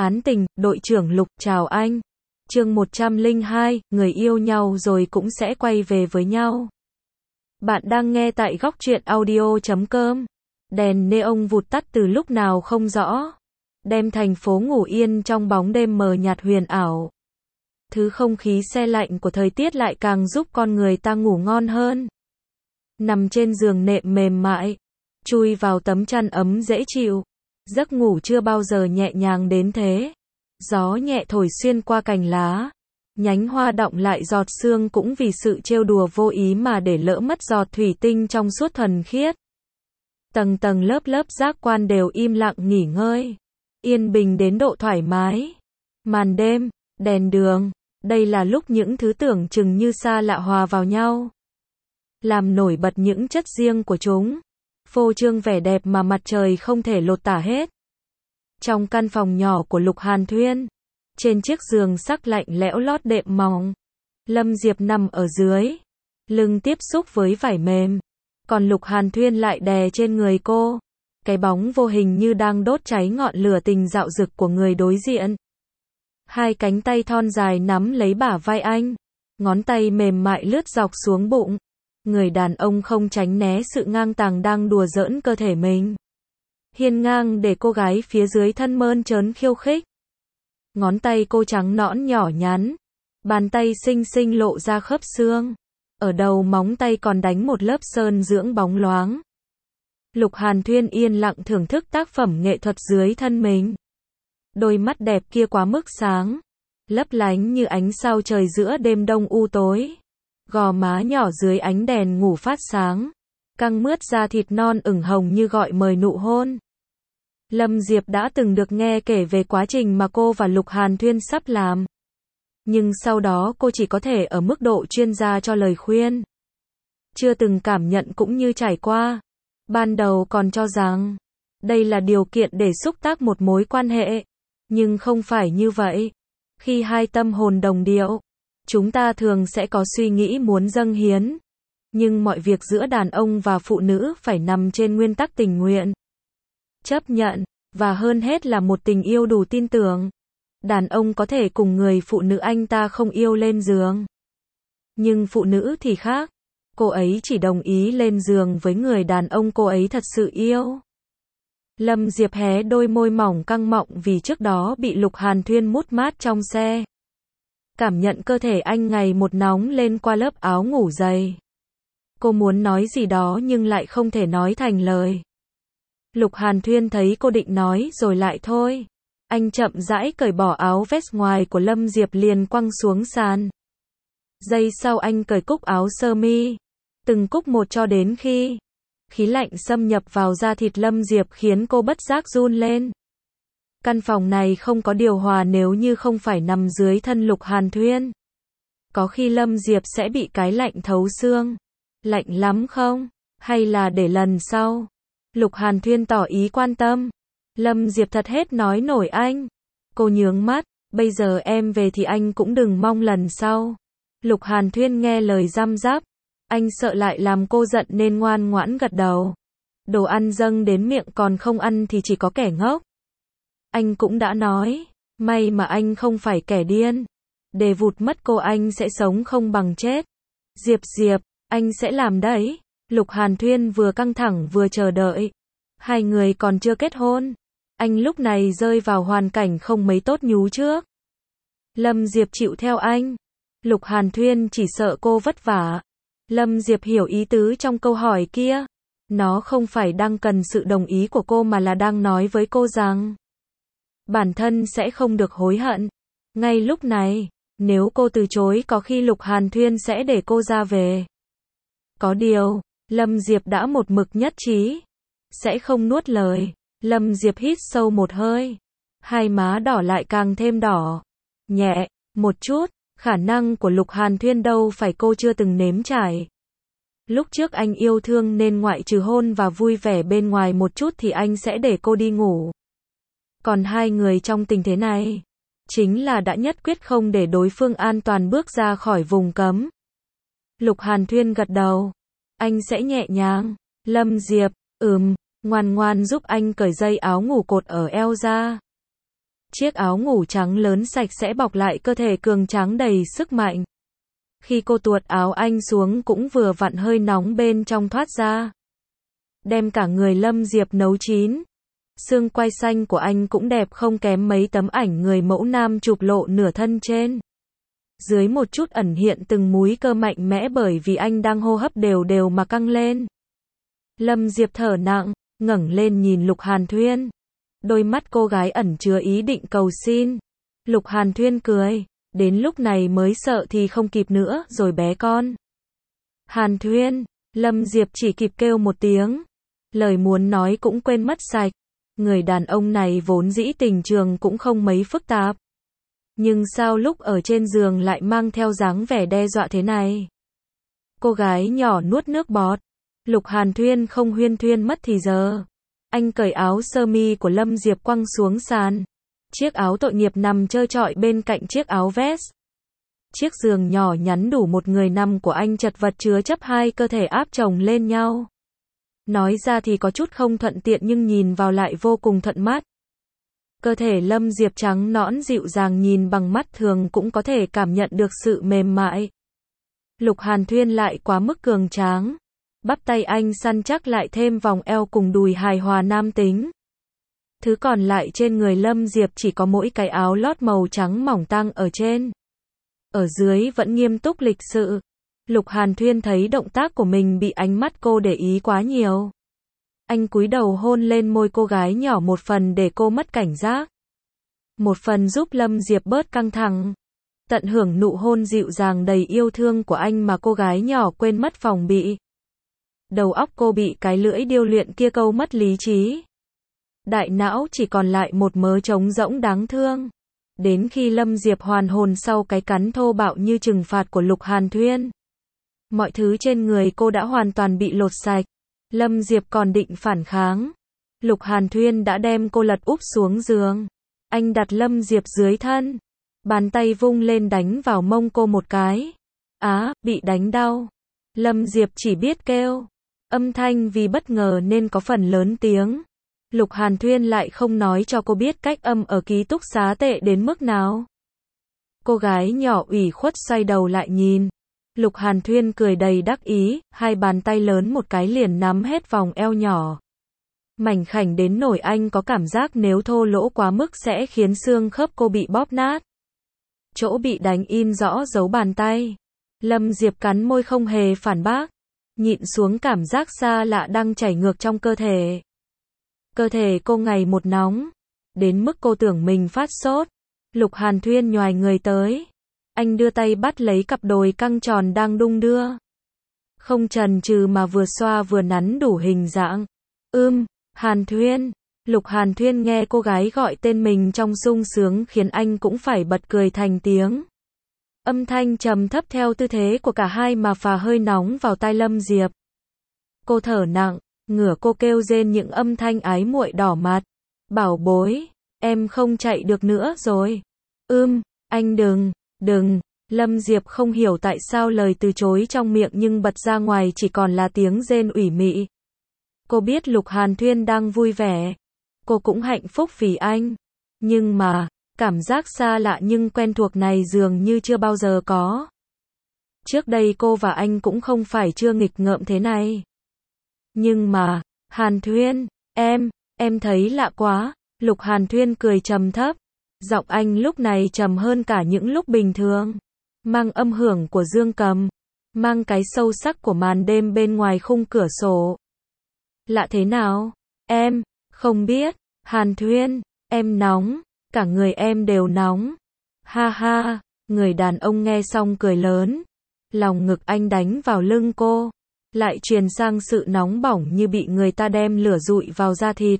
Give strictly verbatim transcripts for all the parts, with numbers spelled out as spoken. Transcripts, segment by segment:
Án tình, đội trưởng Lục, chào anh. Chương một trăm lẻ hai, người yêu nhau rồi cũng sẽ quay về với nhau. Bạn đang nghe tại góc truyện audio chấm com. Đèn neon vụt tắt từ lúc nào không rõ, đem thành phố ngủ yên trong bóng đêm mờ nhạt huyền ảo. Thứ không khí se lạnh của thời tiết lại càng giúp con người ta ngủ ngon hơn. Nằm trên giường nệm mềm mại, chui vào tấm chăn ấm dễ chịu. Giấc ngủ chưa bao giờ nhẹ nhàng đến thế. Gió nhẹ thổi xuyên qua cành lá. Nhánh hoa đọng lại giọt sương cũng vì sự trêu đùa vô ý mà để lỡ mất giọt thủy tinh trong suốt thuần khiết. Tầng tầng lớp lớp giác quan đều im lặng nghỉ ngơi. Yên bình đến độ thoải mái. Màn đêm, đèn đường, đây là lúc những thứ tưởng chừng như xa lạ hòa vào nhau. Làm nổi bật những chất riêng của chúng. Phô trương vẻ đẹp mà mặt trời không thể lột tả hết. Trong căn phòng nhỏ của Lục Hàn Thuyên, trên chiếc giường sắc lạnh lẽo lót đệm mỏng, Lâm Diệp nằm ở dưới, lưng tiếp xúc với vải mềm, còn Lục Hàn Thuyên lại đè trên người cô, cái bóng vô hình như đang đốt cháy ngọn lửa tình dạo dực của người đối diện. Hai cánh tay thon dài nắm lấy bả vai anh, ngón tay mềm mại lướt dọc xuống bụng. Người đàn ông không tránh né sự ngang tàng đang đùa giỡn cơ thể mình. Hiên ngang để cô gái phía dưới thân mơn trớn khiêu khích. Ngón tay cô trắng nõn nhỏ nhắn, bàn tay xinh xinh lộ ra khớp xương. Ở đầu móng tay còn đánh một lớp sơn dưỡng bóng loáng. Lục Hàn Thuyên yên lặng thưởng thức tác phẩm nghệ thuật dưới thân mình. Đôi mắt đẹp kia quá mức sáng, lấp lánh như ánh sao trời giữa đêm đông u tối. Gò má nhỏ dưới ánh đèn ngủ phát sáng, căng mướt da thịt non ửng hồng như gọi mời nụ hôn. Lâm Diệp đã từng được nghe kể về quá trình mà cô và Lục Hàn Thuyên sắp làm. Nhưng sau đó cô chỉ có thể ở mức độ chuyên gia cho lời khuyên. Chưa từng cảm nhận cũng như trải qua. Ban đầu còn cho rằng, đây là điều kiện để xúc tác một mối quan hệ. Nhưng không phải như vậy. Khi hai tâm hồn đồng điệu, chúng ta thường sẽ có suy nghĩ muốn dâng hiến. Nhưng mọi việc giữa đàn ông và phụ nữ phải nằm trên nguyên tắc tình nguyện, chấp nhận, và hơn hết là một tình yêu đủ tin tưởng. Đàn ông có thể cùng người phụ nữ anh ta không yêu lên giường. Nhưng phụ nữ thì khác. Cô ấy chỉ đồng ý lên giường với người đàn ông cô ấy thật sự yêu. Lâm Diệp hé đôi môi mỏng căng mọng vì trước đó bị Lục Hàn Thuyên mút mát trong xe. Cảm nhận cơ thể anh ngày một nóng lên qua lớp áo ngủ dày. Cô muốn nói gì đó nhưng lại không thể nói thành lời. Lục Hàn Thuyên thấy cô định nói rồi lại thôi. Anh chậm rãi cởi bỏ áo vest ngoài của Lâm Diệp liền quăng xuống sàn. Giây sau anh cởi cúc áo sơ mi. Từng cúc một cho đến khi khí lạnh xâm nhập vào da thịt Lâm Diệp khiến cô bất giác run lên. Căn phòng này không có điều hòa nếu như không phải nằm dưới thân Lục Hàn Thuyên. Có khi Lâm Diệp sẽ bị cái lạnh thấu xương. Lạnh lắm không? Hay là để lần sau? Lục Hàn Thuyên tỏ ý quan tâm. Lâm Diệp thật hết nói nổi anh. Cô nhướng mắt, bây giờ em về thì anh cũng đừng mong lần sau. Lục Hàn Thuyên nghe lời răm rắp. Anh sợ lại làm cô giận nên ngoan ngoãn gật đầu. Đồ ăn dâng đến miệng còn không ăn thì chỉ có kẻ ngốc. Anh cũng đã nói, may mà anh không phải kẻ điên. Để vụt mất cô anh sẽ sống không bằng chết. Diệp Diệp, anh sẽ làm đấy. Lục Hàn Thuyên vừa căng thẳng vừa chờ đợi. Hai người còn chưa kết hôn. Anh lúc này rơi vào hoàn cảnh không mấy tốt nhú trước. Lâm Diệp chịu theo anh. Lục Hàn Thuyên chỉ sợ cô vất vả. Lâm Diệp hiểu ý tứ trong câu hỏi kia. Nó không phải đang cần sự đồng ý của cô mà là đang nói với cô rằng bản thân sẽ không được hối hận. Ngay lúc này, nếu cô từ chối có khi Lục Hàn Thuyên sẽ để cô ra về. Có điều, Lâm Diệp đã một mực nhất trí. Sẽ không nuốt lời. Lâm Diệp hít sâu một hơi. Hai má đỏ lại càng thêm đỏ. Nhẹ, một chút, khả năng của Lục Hàn Thuyên đâu phải cô chưa từng nếm trải. Lúc trước anh yêu thương nên ngoại trừ hôn và vui vẻ bên ngoài một chút thì anh sẽ để cô đi ngủ. Còn hai người trong tình thế này, chính là đã nhất quyết không để đối phương an toàn bước ra khỏi vùng cấm. Lục Hàn Thuyên gật đầu. Anh sẽ nhẹ nhàng. Lâm Diệp, ừm, ngoan ngoan giúp anh cởi dây áo ngủ cột ở eo ra. Chiếc áo ngủ trắng lớn sạch sẽ bọc lại cơ thể cường tráng đầy sức mạnh. Khi cô tuột áo anh xuống cũng vừa vặn hơi nóng bên trong thoát ra. Đem cả người Lâm Diệp nấu chín. Xương quai xanh của anh cũng đẹp không kém mấy tấm ảnh người mẫu nam chụp lộ nửa thân trên. Dưới một chút ẩn hiện từng múi cơ mạnh mẽ bởi vì anh đang hô hấp đều đều mà căng lên. Lâm Diệp thở nặng, ngẩng lên nhìn Lục Hàn Thuyên. Đôi mắt cô gái ẩn chứa ý định cầu xin. Lục Hàn Thuyên cười, đến lúc này mới sợ thì không kịp nữa rồi bé con. Hàn Thuyên, Lâm Diệp chỉ kịp kêu một tiếng. Lời muốn nói cũng quên mất sạch. Người đàn ông này vốn dĩ tình trường cũng không mấy phức tạp. Nhưng sao lúc ở trên giường lại mang theo dáng vẻ đe dọa thế này? Cô gái nhỏ nuốt nước bọt. Lục Hàn Thuyên không huyên thuyên mất thì giờ. Anh cởi áo sơ mi của Lâm Diệp quăng xuống sàn. Chiếc áo tội nghiệp nằm trơ trọi bên cạnh chiếc áo vest. Chiếc giường nhỏ nhắn đủ một người nằm của anh chật vật chứa chấp hai cơ thể áp chồng lên nhau. Nói ra thì có chút không thuận tiện nhưng nhìn vào lại vô cùng thuận mắt. Cơ thể Lâm Diệp trắng nõn dịu dàng nhìn bằng mắt thường cũng có thể cảm nhận được sự mềm mại. Lục Hàn Thuyên lại quá mức cường tráng. Bắp tay anh săn chắc lại thêm vòng eo cùng đùi hài hòa nam tính. Thứ còn lại trên người Lâm Diệp chỉ có mỗi cái áo lót màu trắng mỏng tang ở trên. Ở dưới vẫn nghiêm túc lịch sự. Lục Hàn Thuyên thấy động tác của mình bị ánh mắt cô để ý quá nhiều. Anh cúi đầu hôn lên môi cô gái nhỏ một phần để cô mất cảnh giác. Một phần giúp Lâm Diệp bớt căng thẳng. Tận hưởng nụ hôn dịu dàng đầy yêu thương của anh mà cô gái nhỏ quên mất phòng bị. Đầu óc cô bị cái lưỡi điêu luyện kia câu mất lý trí. Đại não chỉ còn lại một mớ trống rỗng đáng thương. Đến khi Lâm Diệp hoàn hồn sau cái cắn thô bạo như trừng phạt của Lục Hàn Thuyên. Mọi thứ trên người cô đã hoàn toàn bị lột sạch. Lâm Diệp còn định phản kháng. Lục Hàn Thuyên đã đem cô lật úp xuống giường. Anh đặt Lâm Diệp dưới thân. Bàn tay vung lên đánh vào mông cô một cái. Á, bị đánh đau. Lâm Diệp chỉ biết kêu. Âm thanh vì bất ngờ nên có phần lớn tiếng. Lục Hàn Thuyên lại không nói cho cô biết cách âm ở ký túc xá tệ đến mức nào. Cô gái nhỏ ủy khuất xoay đầu lại nhìn. Lục Hàn Thuyên cười đầy đắc ý, hai bàn tay lớn một cái liền nắm hết vòng eo nhỏ. Mảnh khảnh đến nổi anh có cảm giác nếu thô lỗ quá mức sẽ khiến xương khớp cô bị bóp nát. Chỗ bị đánh in rõ dấu bàn tay. Lâm Diệp cắn môi không hề phản bác. Nhịn xuống cảm giác xa lạ đang chảy ngược trong cơ thể. Cơ thể cô ngày một nóng. Đến mức cô tưởng mình phát sốt. Lục Hàn Thuyên nhoài người tới. Anh đưa tay bắt lấy cặp đồi căng tròn đang đung đưa. Không chần chừ mà vừa xoa vừa nắn đủ hình dạng. Ưm, Hàn Thuyên. Lục Hàn Thuyên nghe cô gái gọi tên mình trong sung sướng khiến anh cũng phải bật cười thành tiếng. Âm thanh trầm thấp theo tư thế của cả hai mà phả hơi nóng vào tai Lâm Diệp. Cô thở nặng, ngửa cô kêu rên những âm thanh ái muội đỏ mặt. Bảo bối, em không chạy được nữa rồi. Ưm, anh đừng, đừng. Lâm Diệp không hiểu tại sao lời từ chối trong miệng nhưng bật ra ngoài chỉ còn là tiếng rên ủy mị. Cô biết Lục Hàn Thuyên đang vui vẻ. Cô cũng hạnh phúc vì anh. Nhưng mà, cảm giác xa lạ nhưng quen thuộc này dường như chưa bao giờ có. Trước đây cô và anh cũng không phải chưa nghịch ngợm thế này. Nhưng mà, Hàn Thuyên, em, em thấy lạ quá. Lục Hàn Thuyên cười trầm thấp. Giọng anh lúc này trầm hơn cả những lúc bình thường. Mang âm hưởng của dương cầm. Mang cái sâu sắc của màn đêm bên ngoài khung cửa sổ. Lạ thế nào? Em, không biết. Hàn Thuyên, em nóng. Cả người em đều nóng. Ha ha, người đàn ông nghe xong cười lớn. Lòng ngực anh đánh vào lưng cô. Lại truyền sang sự nóng bỏng như bị người ta đem lửa dụi vào da thịt.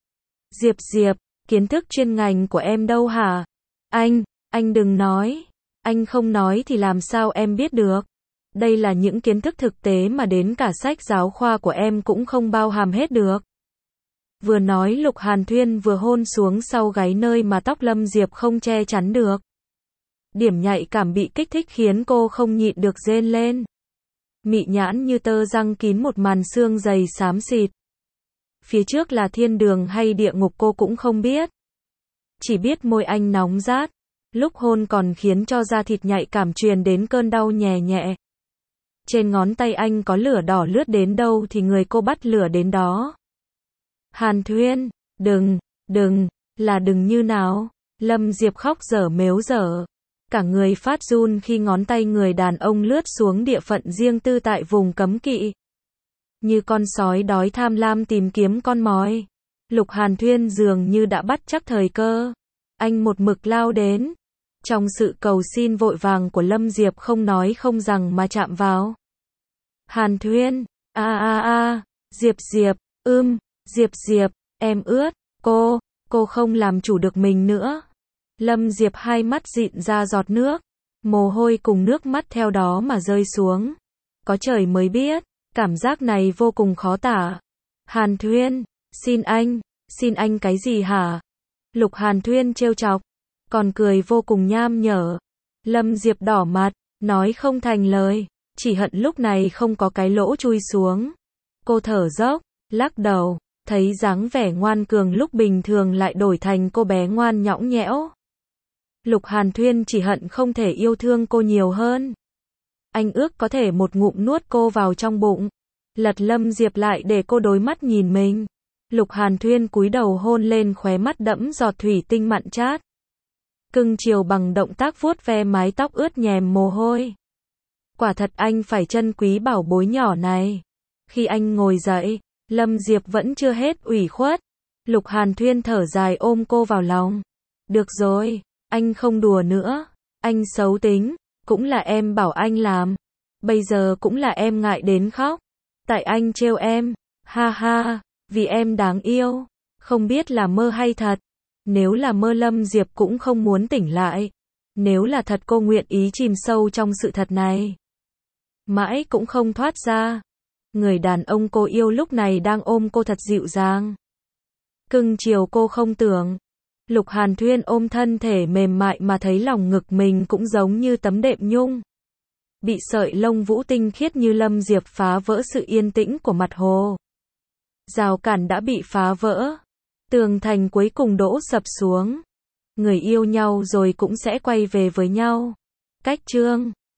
Diệp Diệp, kiến thức chuyên ngành của em đâu hả? Anh, anh đừng nói. Anh không nói thì làm sao em biết được? Đây là những kiến thức thực tế mà đến cả sách giáo khoa của em cũng không bao hàm hết được. Vừa nói Lục Hàn Thuyên vừa hôn xuống sau gáy nơi mà tóc Lâm Diệp không che chắn được. Điểm nhạy cảm bị kích thích khiến cô không nhịn được rên lên. Mị nhãn như tơ răng kín một màn xương dày xám xịt. Phía trước là thiên đường hay địa ngục cô cũng không biết. chỉ biết môi anh nóng rát, lúc hôn còn khiến cho da thịt nhạy cảm truyền đến cơn đau nhè nhẹ. Trên ngón tay anh có lửa đỏ lướt đến đâu thì người cô bắt lửa đến đó. Hàn Thuyên, đừng, đừng, là đừng như nào? Lâm Diệp khóc dở mếu dở. Cả người phát run khi ngón tay người đàn ông lướt xuống địa phận riêng tư tại vùng cấm kỵ. Như con sói đói tham lam tìm kiếm con mồi. Lục Hàn Thuyên dường như đã bắt chắc thời cơ. Anh một mực lao đến. Trong sự cầu xin vội vàng của Lâm Diệp không nói không rằng mà chạm vào. Hàn Thuyên, a a a, Diệp Diệp, ưm, Diệp Diệp, em ướt, cô, cô không làm chủ được mình nữa. Lâm Diệp hai mắt dịn ra giọt nước, mồ hôi cùng nước mắt theo đó mà rơi xuống. Có trời mới biết, cảm giác này vô cùng khó tả. Hàn Thuyên, xin anh, xin anh cái gì hả? Lục Hàn Thuyên trêu chọc, còn cười vô cùng nham nhở. Lâm Diệp đỏ mặt, nói không thành lời, chỉ hận lúc này không có cái lỗ chui xuống. Cô thở dốc, lắc đầu, thấy dáng vẻ ngoan cường lúc bình thường lại đổi thành cô bé ngoan nhõng nhẽo. Lục Hàn Thuyên chỉ hận không thể yêu thương cô nhiều hơn. Anh ước có thể một ngụm nuốt cô vào trong bụng. Lật Lâm Diệp lại để cô đối mắt nhìn mình. Lục Hàn Thuyên cúi đầu hôn lên khóe mắt đẫm giọt thủy tinh mặn chát. Cưng chiều bằng động tác vuốt ve mái tóc ướt nhèm mồ hôi. Quả thật anh phải trân quý bảo bối nhỏ này. Khi anh ngồi dậy, Lâm Diệp vẫn chưa hết ủy khuất. Lục Hàn Thuyên thở dài ôm cô vào lòng. Được rồi, anh không đùa nữa. Anh xấu tính, cũng là em bảo anh làm. Bây giờ cũng là em ngại đến khóc. Tại anh trêu em, ha ha, vì em đáng yêu. Không biết là mơ hay thật. Nếu là mơ Lâm Diệp cũng không muốn tỉnh lại. Nếu là thật cô nguyện ý chìm sâu trong sự thật này. Mãi cũng không thoát ra. Người đàn ông cô yêu lúc này đang ôm cô thật dịu dàng. Cưng chiều cô không tưởng. Lục Hàn Thuyên ôm thân thể mềm mại mà thấy lòng ngực mình cũng giống như tấm đệm nhung. Bị sợi lông vũ tinh khiết như Lâm Diệp phá vỡ sự yên tĩnh của mặt hồ. Rào cản đã bị phá vỡ. Tường thành cuối cùng đổ sập xuống. Người yêu nhau rồi cũng sẽ quay về với nhau. Cách chương